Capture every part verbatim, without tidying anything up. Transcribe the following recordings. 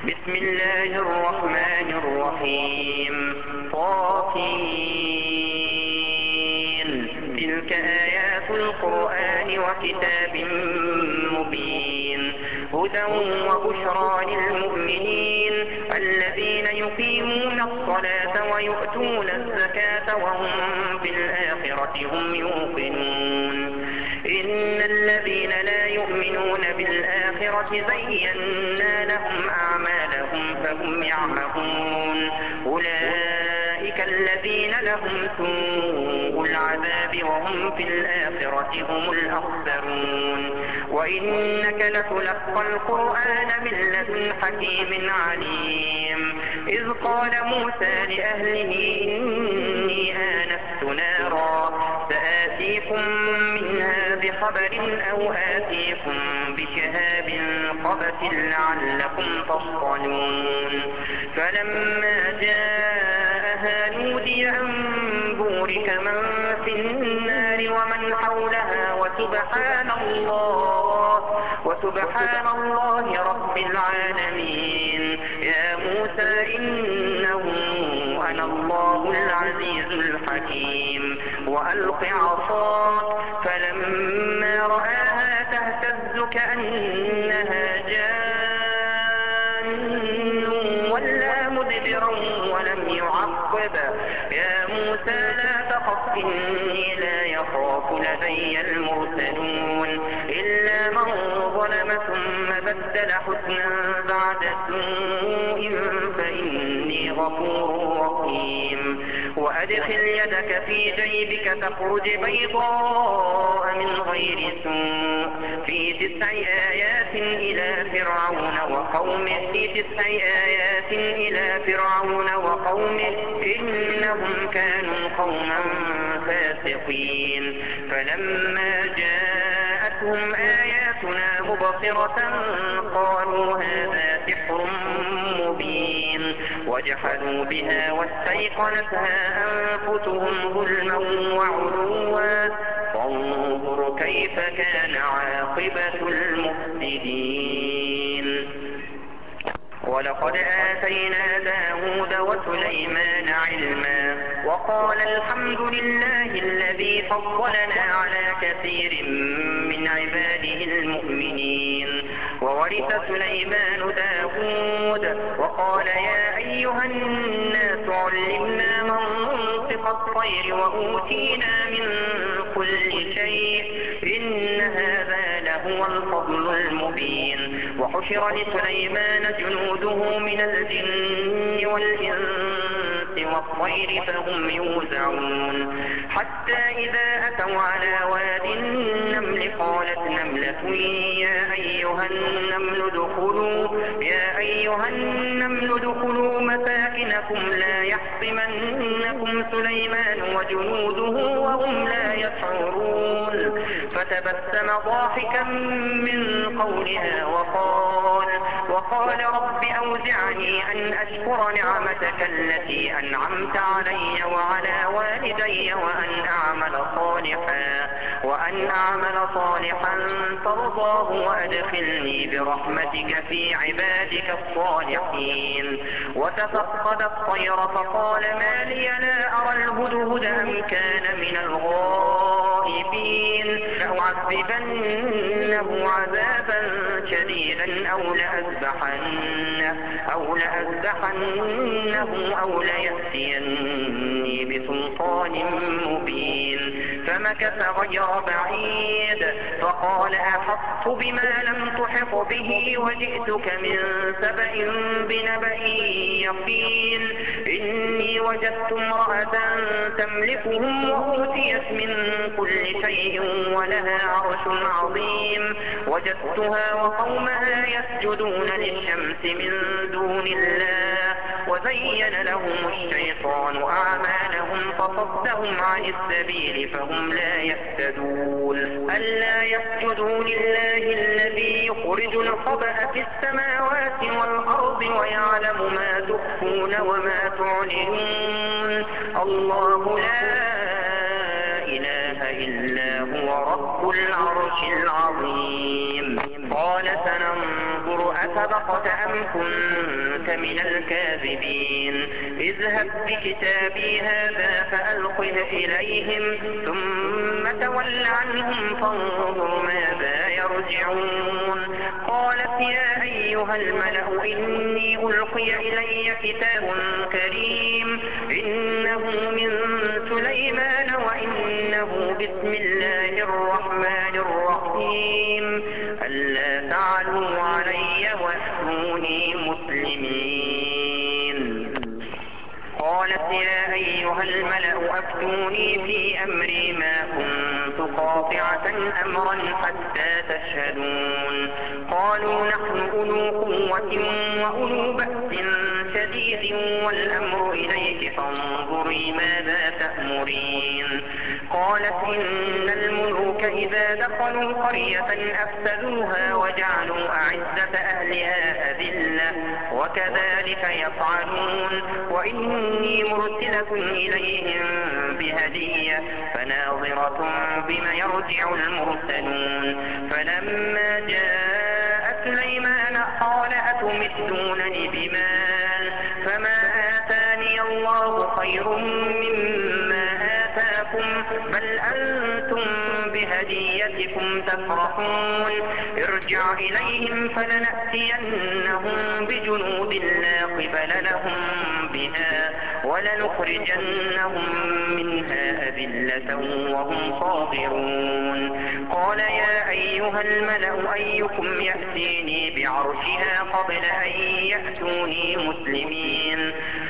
بسم الله الرحمن الرحيم. طاسين. تلك آيات القرآن وكتاب مبين. هدى وبشرى للمؤمنين الذين يقيمون الصلاة ويؤتون الزكاة وهم بالآخرة هم يوقنون. إن الذين لا يؤمنون بالآخرة زينا لهم أعمالهم فهم يعمهون. أولئك الذين لهم سوء العذاب وهم في الآخرة هم الأخسرون. وإنك لتلقى القرآن من لدن حكيم عليم. إذ قال موسى لأهله إني آنست نارا سآتيكم منها بخبر أو آتيكم بشهاب قبس لعلكم تصطلون. فلما جاءها نودي أن بورك من في النار ومن حولها وسبحان الله وسبحان الله رب العالمين. يا موسى إنه أنا الله العزيز الحكيم. وألق عصاك فلما رآها تهتز كأنها جان ولا مدبرا ولم يعقب. يا موسى لا تخف إني لا يخاف لدي المرسلون. إلا من ظلم ثم بدل حسنا بعد سوء فإني غفور رحيم. وأدخل يدك في جيبك تخرج بيضاء من غير سوء في تسع آيات إلى فرعون وقومه في تسع آيات إلى فرعون وقومه إنهم كانوا قوما فاسقين. فلما جاءتهم آياتنا مبصرة قالوا هذا سحر مبين وجحدوا بها واستيقنتها أنفسهم ظلما وعلوا فانظر كيف كان عاقبة المفسدين. ولقد آتينا داود وسليمان علما وقال الحمد لله الذي فضلنا على كثير من عباده المؤمنين. وورث سليمان داود وقال يا أيها الناس علمنا منطق الطير وأوتينا من كل شيء إن هذا لهو الفضل المبين. وحشر لسليمان جنوده من الجن والإنس والطير فهم يوزعون. حتى إذا أتوا على واد النمل قالت نملة يا أيها النمل ادخلوا يا أيها النمل ادخلوا مساكنكم لا يحطمنكم سليمان وجنوده وهم لا يشعرون. فتبسم ضاحكا من قولها وقال وقال رب أوزعني أن أشكر نعمتك التي أنعمت علي وعلى والدي وأن أعمل صالحا وأن أعمل صالحا ترضاه وأدخلني برحمتك في عبادك الصالحين. وتفقد الطير فقال ما لي لا أرى الهدهد أم كان من الغائبين لأعذبنه عذابا شديدا أو لأذبحنه أو لأذبحنه أو ليأتيني بسلطان مبين. فمكث غير بعيد فقال أحطت بما لم تحط به وجئتك من سبأ بنبأ يقين. إني وجدت امرأة تملكهم وأوتيت من كل شيء ولها عرش عظيم. وجدتها وقومها يسجدون للشمس من دون الله وزين لهم الشيطان أعمالهم فصدهم عن السبيل فهم لا يهتدون. ألا يسجدوا لله الذي يخرج الخبأ في السماوات والأرض ويعلم ما تخفون وما تعلنون. الله لا إله إلا هو رب العرش العظيم. قال سننظر أسبقت أم كنت من الكاذبين اذهب بكتابي هذا فألقه إليهم ثم تول عنهم فانظر ماذا يرجعون قالت يا أيها الملأ إني ألقي إلي كتاب كريم إنه من سليمان وإنه بسم الله الرحمن الرحيم ألا تعلوا علي وأتوني مسلمين قالت يا أيها الملأ أفتوني في أمري ما كنت قاطعة أمرا حتى تشهدون قالوا نحن أولو قوة وأولو بأس شديد والأمر إليك فانظري ماذا تأمرين قالت إن الملوك إذا دخلوا قرية أفسدوها وجعلوا أعزة أهلها أذلة وكذلك يفعلون وإني مرسلة إليهم بهدية فناظرة بما يرجع المرسلون فلما جاء سليمان قال أتمدونني بمال فما آتاني الله خير مما آتاكم بل أنتم بهديتكم تفرحون ارجع إليهم فلنأتينهم بجنود لا قبل لهم بها ولنخرجنهم منها أذلة وهم صاغرون قال يا أيها الملأ أيكم يأتيني بعرشها قبل أن يأتوني مسلمين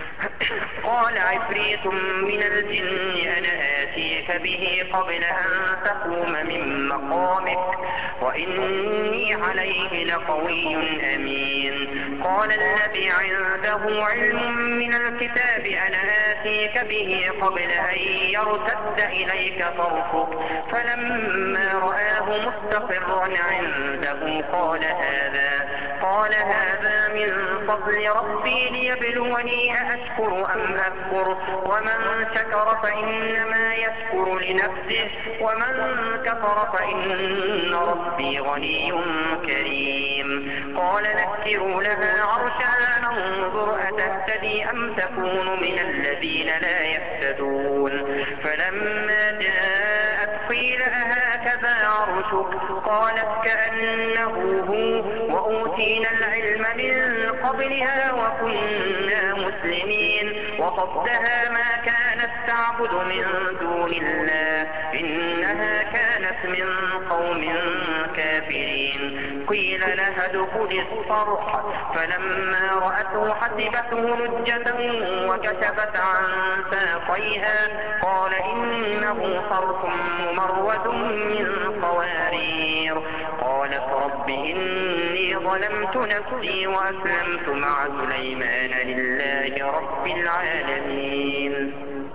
قال عفريت من الجن أنا آتيك به قبل أن تقوم من مقامك وإني عليه لقوي أمين قال الذي عنده علم من الكتاب أنا آتيك به قبل أن يرتد إليك طرفك فلما رآه مستقرا عنده قال هذا قال هذا من فضل ربي ليبلوني أأشكر أم أكفر ومن شكر فإنما يشكر لنفسه ومن كفر فإن ربي غني كريم قال نكروا لها عرشها ننظر أتهتدي أم تكون من الذين لا يهتدون فلما جاءت قيل أهكذا عرشك قالت كأنه هو وأوتينا العلم من قبلها وكنا مسلمين وصدها ما كانت تعبد من دون الله إنها كانت من قوم كافرين قيل لها ادخل الصرح فلما رأته حسبته لجة وكشفت عن ساقيها قال إنه صرح ممرد من قوارير قالت رب إني ظلمت نفسي وأسلمت مع سليمان لله رب العالمين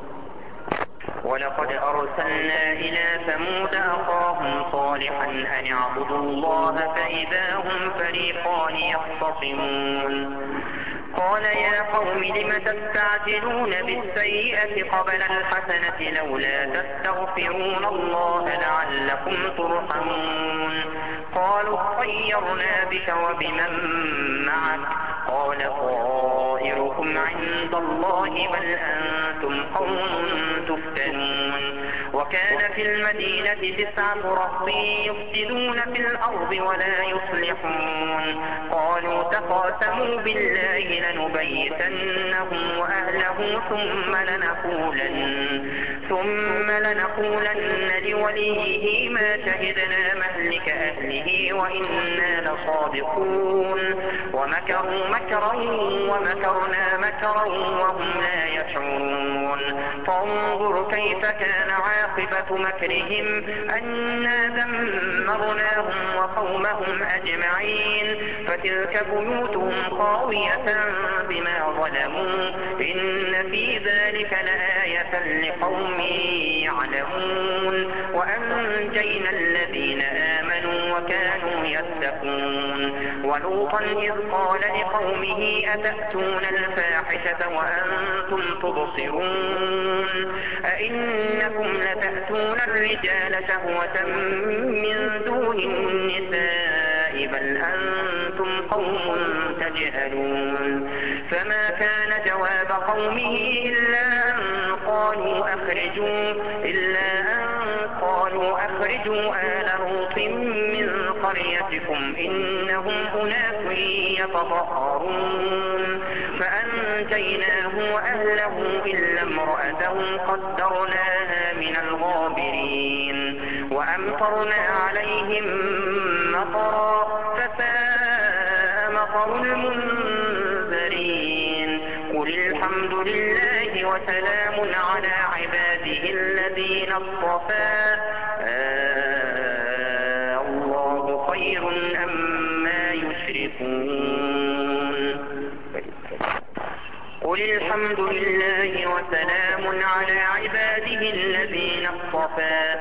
ولقد أرسلنا إلى ثمود أخاهم صالحا أن اعبدوا الله فإذا هم فريقان يختصمون قال يا قوم لم تستعجلون بالسيئة قبل الحسنة لولا تستغفرون الله لعلكم ترحمون قالوا اطيرنا بك وبمن معك قال طائركم عند الله بل أنتم قوم تفتنون وكان في المدينة تسعة رهط يفسدون في الأرض ولا يصلحون قالوا تقاسموا بالله لنبيتنه وأهله ثم لنقولن ثم لنقولن لوليه ما شهدنا مهلك أهله وإنا لصادقون ومكروا مكرا ومكرنا مكرا وهم لا يشعرون فانظر كيف كان عاقبة مكرهم أنا دمرناهم وقومهم أجمعين فتلك بيوتهم خاوية بما ظلموا إن في ذلك لآية لقوم يعلمون وأنجينا الذين آمنوا وكانوا يتقون ولوطا إذ قال لقومه أتأتون الفاحشة وأنتم تبصرون أئنكم لتأتون الرجال شهوة من دون النساء السماء بل أنتم قوم تجهلون فما كان جواب قومه إلا أن قالوا أخرجوا إلا أن قالوا أخرجوا آل لوط من قريتكم إنهم أناس يتطهرون فأنجيناه وأهله إلا امرأته قدرناها من الغابرين وأمطرنا عليهم مطرا فساء مطر المنذرين قل الحمد لله وسلام على عباده الذين اصطفى آه الله خير أما يشركون قل الحمد لله وسلام على عباده الذين اصطفى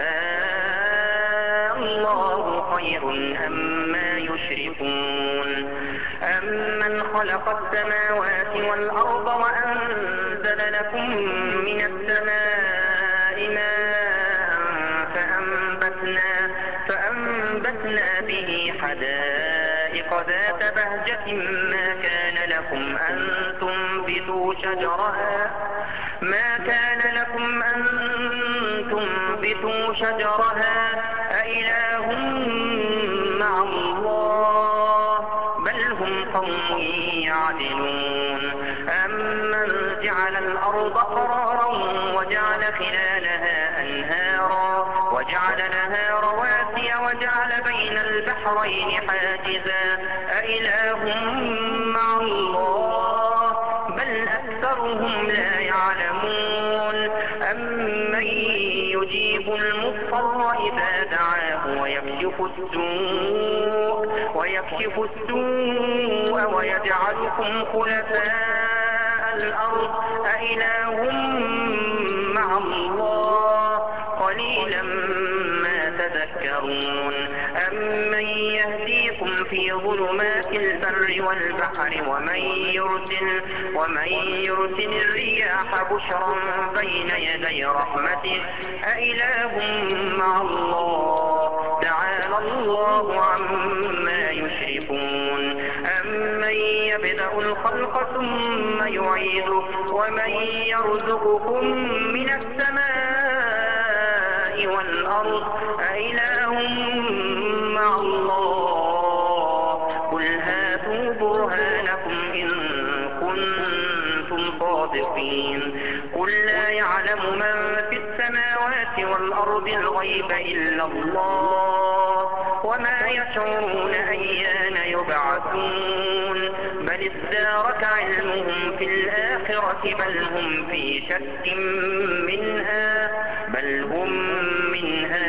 آه الله خير أما يشركون أمن خلق السماوات والأرض وأنزل لكم من السماء ماء فأنبتنا, فأنبتنا به حدائق ذات بهجة ما كان لكم أن تنبتوا شجرها ما كان لكم أن تنبتوا شجرها أإله مع الله بل هم قوم يعدلون أمن جعل الأرض قرارا وجعل خلالها أنهارا وجعل لها رواسي وجعل بين البحرين حاجزا أإله مع الله بل أكثرهم لا يعلمون أمن يجيب المضطر إذا دعاه ويكشف السوء ويكشف السوء ويجعلكم خلفاء الأرض أإله مع الله قليلا ما تذكرون أمن يهديكم في ظلمات البر والبحر ومن يرسل, ومن يرسل الرياح بشرا بين يدي رحمته أإله مع الله تعالى الله عما يشركون أمن يبدأ الخلق ثم يعيده ومن يرزقكم من السماء والأرض أإله مع الله قل هاتوا برهانكم إن كنتم صادقين قل لا يعلم من في السماوات والأرض الغيب إلا الله وما يشعرون أيان يبعثون بل ادارك علمهم في الآخرة بل هم في شك منها بل هم منها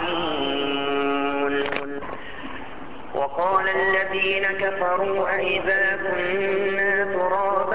عمون وقال الذين كفروا أئذا كنا ترابا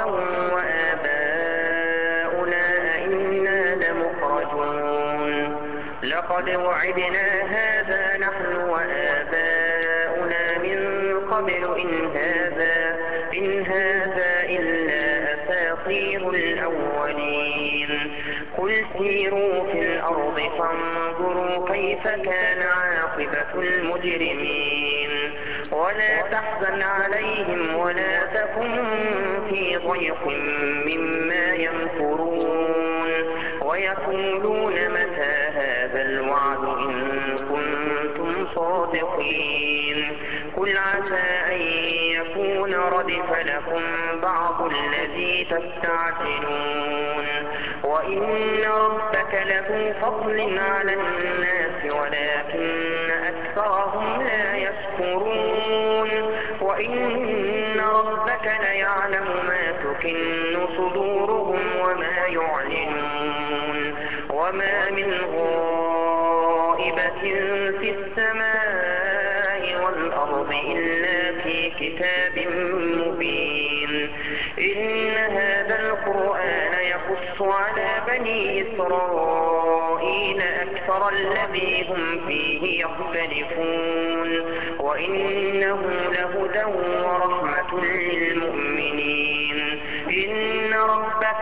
وآباؤنا أئنا لمخرجون لقد وعدنا هذا نحن وآباؤنا من قبل إن هذا, إن هذا إلا أساطير الأولين قل سيروا في الأرض فانظروا كيف كان عاقبة المجرمين ولا تحزن عليهم ولا تكن في ضيق مما يمكرون ويقولون متى هذا الوعد إن كنتم صادقين قل عسى أن يكون ردف لكم بعض الذي تستعجلون وإن ربك له فضل على الناس ولكن أكثرهم لا يشكرون وإن ربك ليعلم ما تكن صدورهم وما يعلنون وما من غائبة في السماء والأرض إلا في كتاب مبين إن هذا القرآن يقص على بني إسرائيل أكثر الذي هم فيه يختلفون وإنه لهدى ورحمة للمؤمنين إن ربك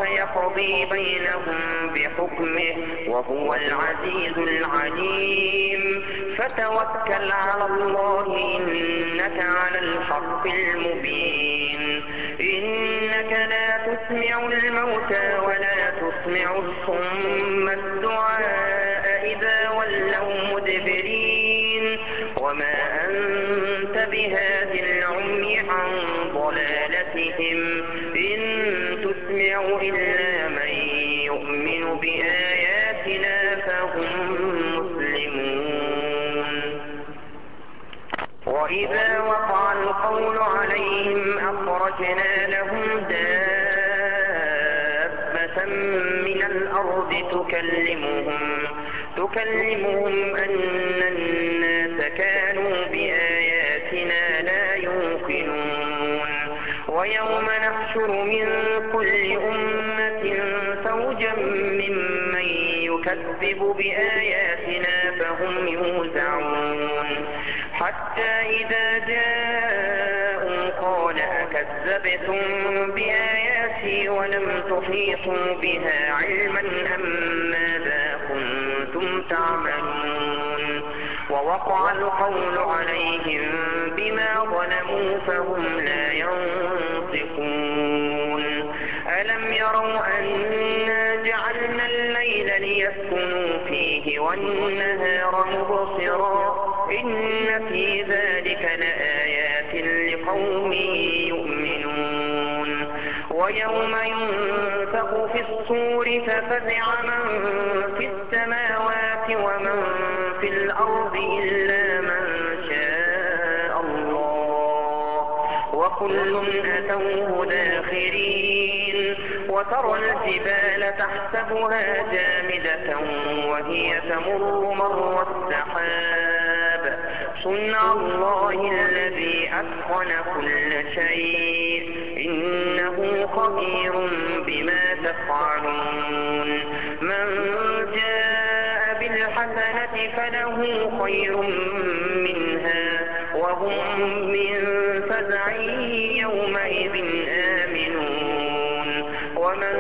يقضي بينهم بحكمه وهو العزيز العليم فتوكل على الله إنك على الحق المبين إنك لا تسمع الموتى ولا تسمع الصم الدعاء إذا ولوا مدبرين وما أنت بهاد العمي عن ضلالتهم إن تسمع إلا من يؤمن بآياتنا فهم مسلمون وإذا وقع القول عليهم أخرجنا لهم دابة من الأرض تكلمهم تكلمهم أن الناس كانوا بآياتنا لا يوقنون ويوم نحشر من كل أمة فوجا ممن يكذب بآياتنا فهم يوزعون حتى إذا جاءوا قال أكذبتم بآياتي ولم تحيطوا بها علما أم ماذا كنتم تعملون ووقع القول عليهم بما ظلموا فهم لا ينطقون ألم يروا أنا جعلنا الليل ليسكنوا فيه والنهار مبصرا إن في ذلك لآيات لقوم يؤمنون ويوم ينفخ في الصور ففزع من في السماوات ومن في الأرض إلا من شاء الله وكل أتوه داخرين وترى الجبال تحسبها جامدة وهي تمر مر السحاب صنع الله الذي أتقن كل شيء إنه خبير بما تفعلون من جاء بالحسنة فله خير منها وهم من فزع يومئذ آمنون ومن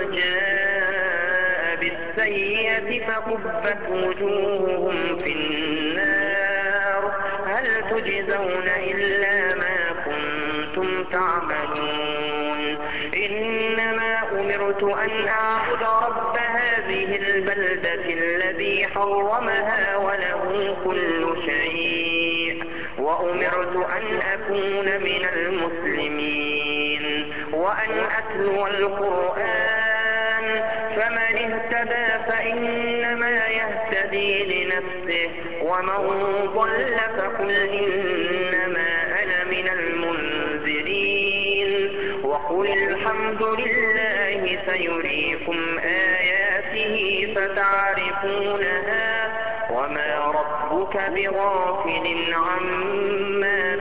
جاء بالسيئة فكبت وجوههم في النار هل تجزون إلا ما كنتم تعملون إنما أمرت أن أعبد رب هذه البلدة الذي حرمها وله كل شيء وأمرت أن أكون من المسلمين وأن أتلو القرآن فمن اهتدى فإنما يهتدي لنفسه ومن ضل فقل إنما أنا من المنذرين وقل الحمد لله سيريكم آياته فتعرفونها وما ربك بغافل عما